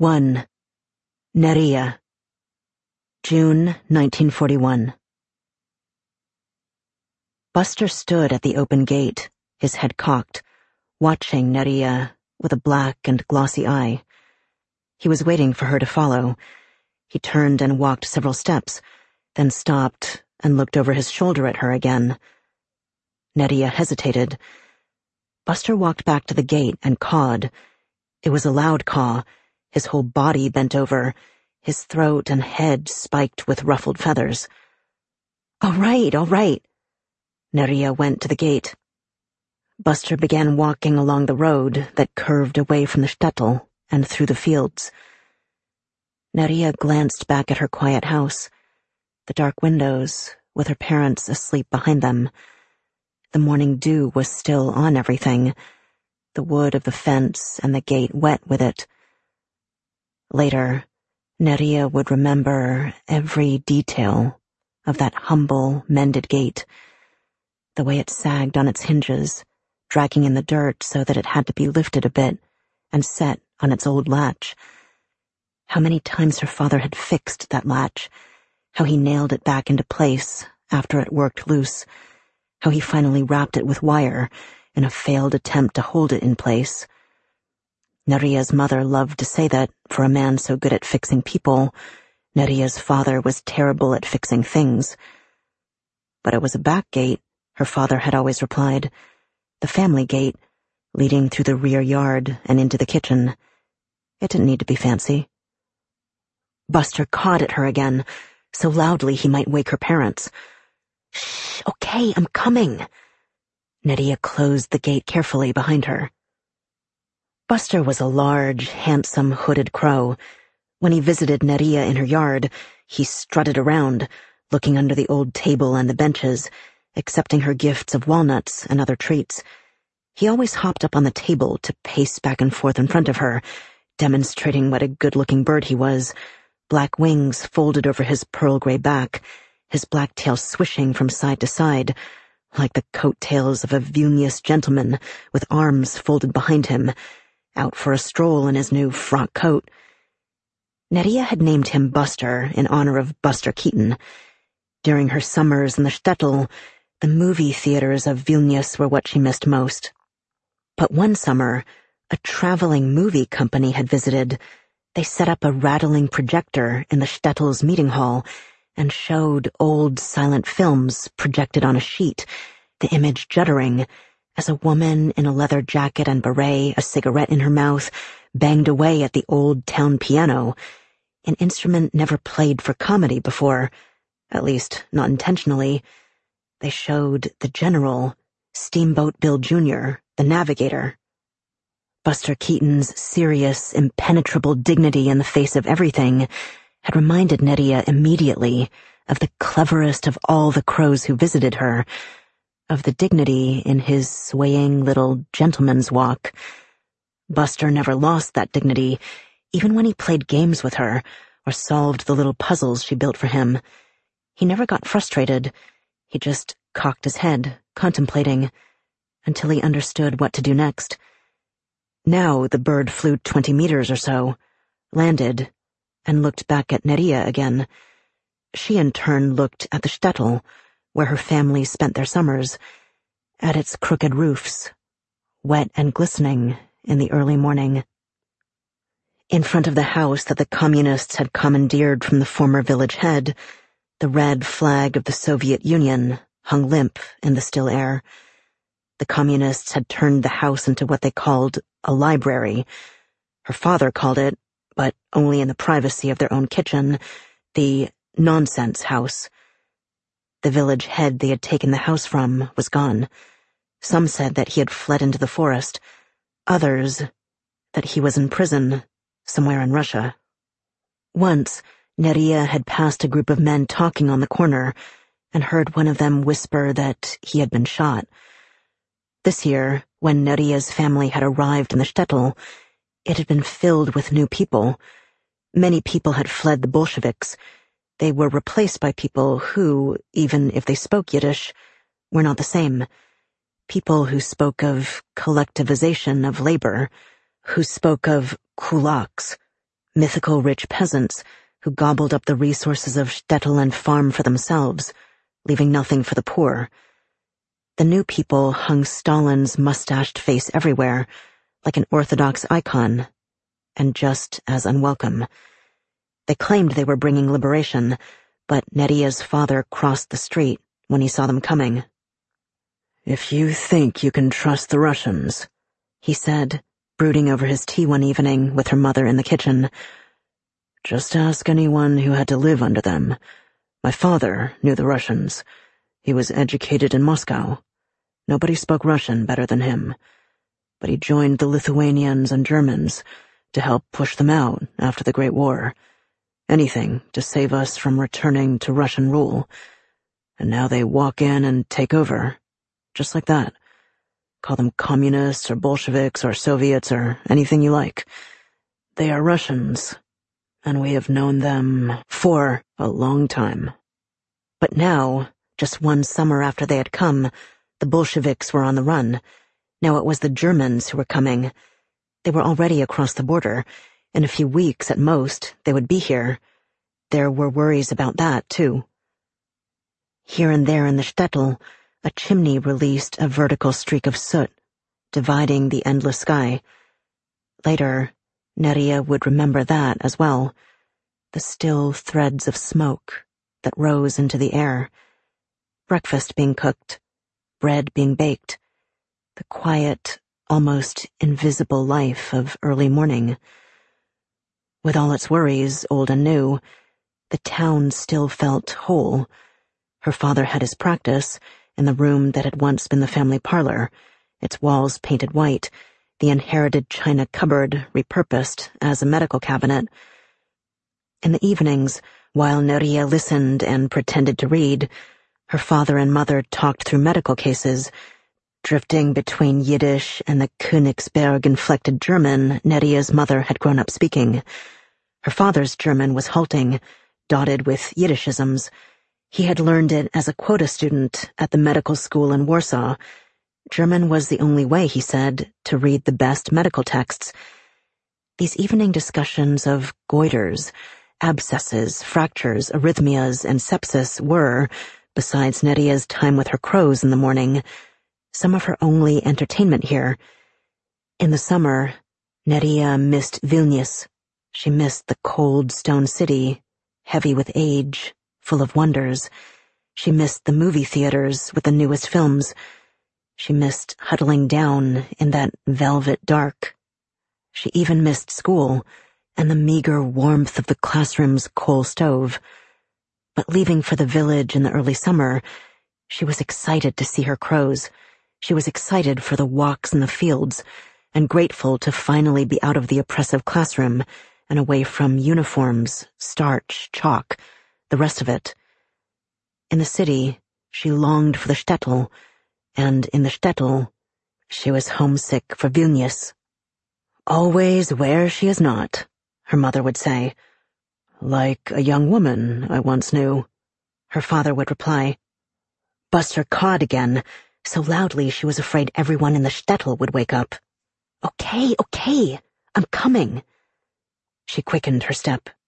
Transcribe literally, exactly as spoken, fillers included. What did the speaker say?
one. Neria. June nineteen forty-one. Buster stood at the open gate, his head cocked, watching Neria with a black and glossy eye. He was waiting for her to follow. He turned and walked several steps, then stopped and looked over his shoulder at her again. Neria hesitated. Buster walked back to the gate and cawed. It was a loud caw, his whole body bent over, his throat and head spiked with ruffled feathers. "All right, all right." Neria went to the gate. Buster began walking along the road that curved away from the shtetl and through the fields. Neria glanced back at her quiet house, the dark windows, with her parents asleep behind them. The morning dew was still on everything, the wood of the fence and the gate wet with it. Later, Neria would remember every detail of that humble, mended gate, the way it sagged on its hinges, dragging in the dirt so that it had to be lifted a bit and set on its old latch. How many times her father had fixed that latch, how he nailed it back into place after it worked loose, how he finally wrapped it with wire in a failed attempt to hold it in place. Neria's mother loved to say that, for a man so good at fixing people, Neria's father was terrible at fixing things. But it was a back gate, her father had always replied, the family gate, leading through the rear yard and into the kitchen. It didn't need to be fancy. Buster cawed at her again, so loudly he might wake her parents. "Shh, okay, I'm coming." Neria closed the gate carefully behind her. Buster was a large, handsome, hooded crow. When he visited Neria in her yard, he strutted around, looking under the old table and the benches, accepting her gifts of walnuts and other treats. He always hopped up on the table to pace back and forth in front of her, demonstrating what a good-looking bird he was, black wings folded over his pearl-gray back, his black tail swishing from side to side, like the coat-tails of a Vilnius gentleman with arms folded behind him, out for a stroll in his new frock coat. Neria had named him Buster in honor of Buster Keaton. During her summers in the shtetl, the movie theaters of Vilnius were what she missed most. But one summer, a traveling movie company had visited. They set up a rattling projector in the shtetl's meeting hall and showed old silent films projected on a sheet, the image juddering, as a woman in a leather jacket and beret, a cigarette in her mouth, banged away at the old town piano, an instrument never played for comedy before, at least not intentionally. They showed the General, Steamboat Bill Junior, the navigator. Buster Keaton's serious, impenetrable dignity in the face of everything had reminded Neria immediately of the cleverest of all the crows who visited her, of the dignity in his swaying little gentleman's walk. Buster never lost that dignity, even when he played games with her or solved the little puzzles she built for him. He never got frustrated. He just cocked his head, contemplating, until he understood what to do next. Now the bird flew twenty meters or so, landed, and looked back at Neria again. She in turn looked at the shtetl, where her family spent their summers, at its crooked roofs, wet and glistening in the early morning. In front of the house that the communists had commandeered from the former village head, the red flag of the Soviet Union hung limp in the still air. The communists had turned the house into what they called a library. Her father called it, but only in the privacy of their own kitchen, the nonsense house. The village head they had taken the house from was gone. Some said that he had fled into the forest. Others, that he was in prison, somewhere in Russia. Once, Neria had passed a group of men talking on the corner and heard one of them whisper that he had been shot. This year, when Neria's family had arrived in the shtetl, it had been filled with new people. Many people had fled the Bolsheviks. They were replaced by people who, even if they spoke Yiddish, were not the same. People who spoke of collectivization of labor, who spoke of kulaks, mythical rich peasants who gobbled up the resources of shtetl and farm for themselves, leaving nothing for the poor. The new people hung Stalin's mustached face everywhere, like an Orthodox icon, and just as unwelcome. They claimed they were bringing liberation, but Nedia's father crossed the street when he saw them coming. "If you think you can trust the Russians," he said, brooding over his tea one evening with her mother in the kitchen, "just ask anyone who had to live under them. My father knew the Russians. He was educated in Moscow. Nobody spoke Russian better than him. But he joined the Lithuanians and Germans to help push them out after the Great War. Anything to save us from returning to Russian rule. And now they walk in and take over. Just like that. Call them communists or Bolsheviks or Soviets or anything you like. They are Russians, and we have known them for a long time." But now, just one summer after they had come, the Bolsheviks were on the run. Now it was the Germans who were coming. They were already across the border. In a few weeks, at most, they would be here. There were worries about that, too. Here and there in the shtetl, a chimney released a vertical streak of soot, dividing the endless sky. Later, Nedia would remember that as well. The still threads of smoke that rose into the air. Breakfast being cooked, bread being baked. The quiet, almost invisible life of early morning. With all its worries, old and new, the town still felt whole. Her father had his practice in the room that had once been the family parlor, its walls painted white, the inherited china cupboard repurposed as a medical cabinet. In the evenings, while Nedia listened and pretended to read, her father and mother talked through medical cases, drifting between Yiddish and the Königsberg-inflected German Nedia's mother had grown up speaking. Her father's German was halting, dotted with Yiddishisms. He had learned it as a quota student at the medical school in Warsaw. German was the only way, he said, to read the best medical texts. These evening discussions of goiters, abscesses, fractures, arrhythmias, and sepsis were, besides Nedia's time with her crows in the morning, some of her only entertainment here. In the summer, Nedia missed Vilnius. She missed the cold stone city, heavy with age, full of wonders. She missed the movie theaters with the newest films. She missed huddling down in that velvet dark. She even missed school and the meager warmth of the classroom's coal stove. But leaving for the village in the early summer, she was excited to see her crows. She was excited for the walks in the fields, and grateful to finally be out of the oppressive classroom and away from uniforms, starch, chalk, the rest of it. In the city, she longed for the shtetl, and in the shtetl, she was homesick for Vilnius. "Always where she is not," her mother would say. "Like a young woman I once knew," her father would reply. Buster cawed again, so loudly she was afraid everyone in the shtetl would wake up. "Okay, okay, I'm coming." She quickened her step.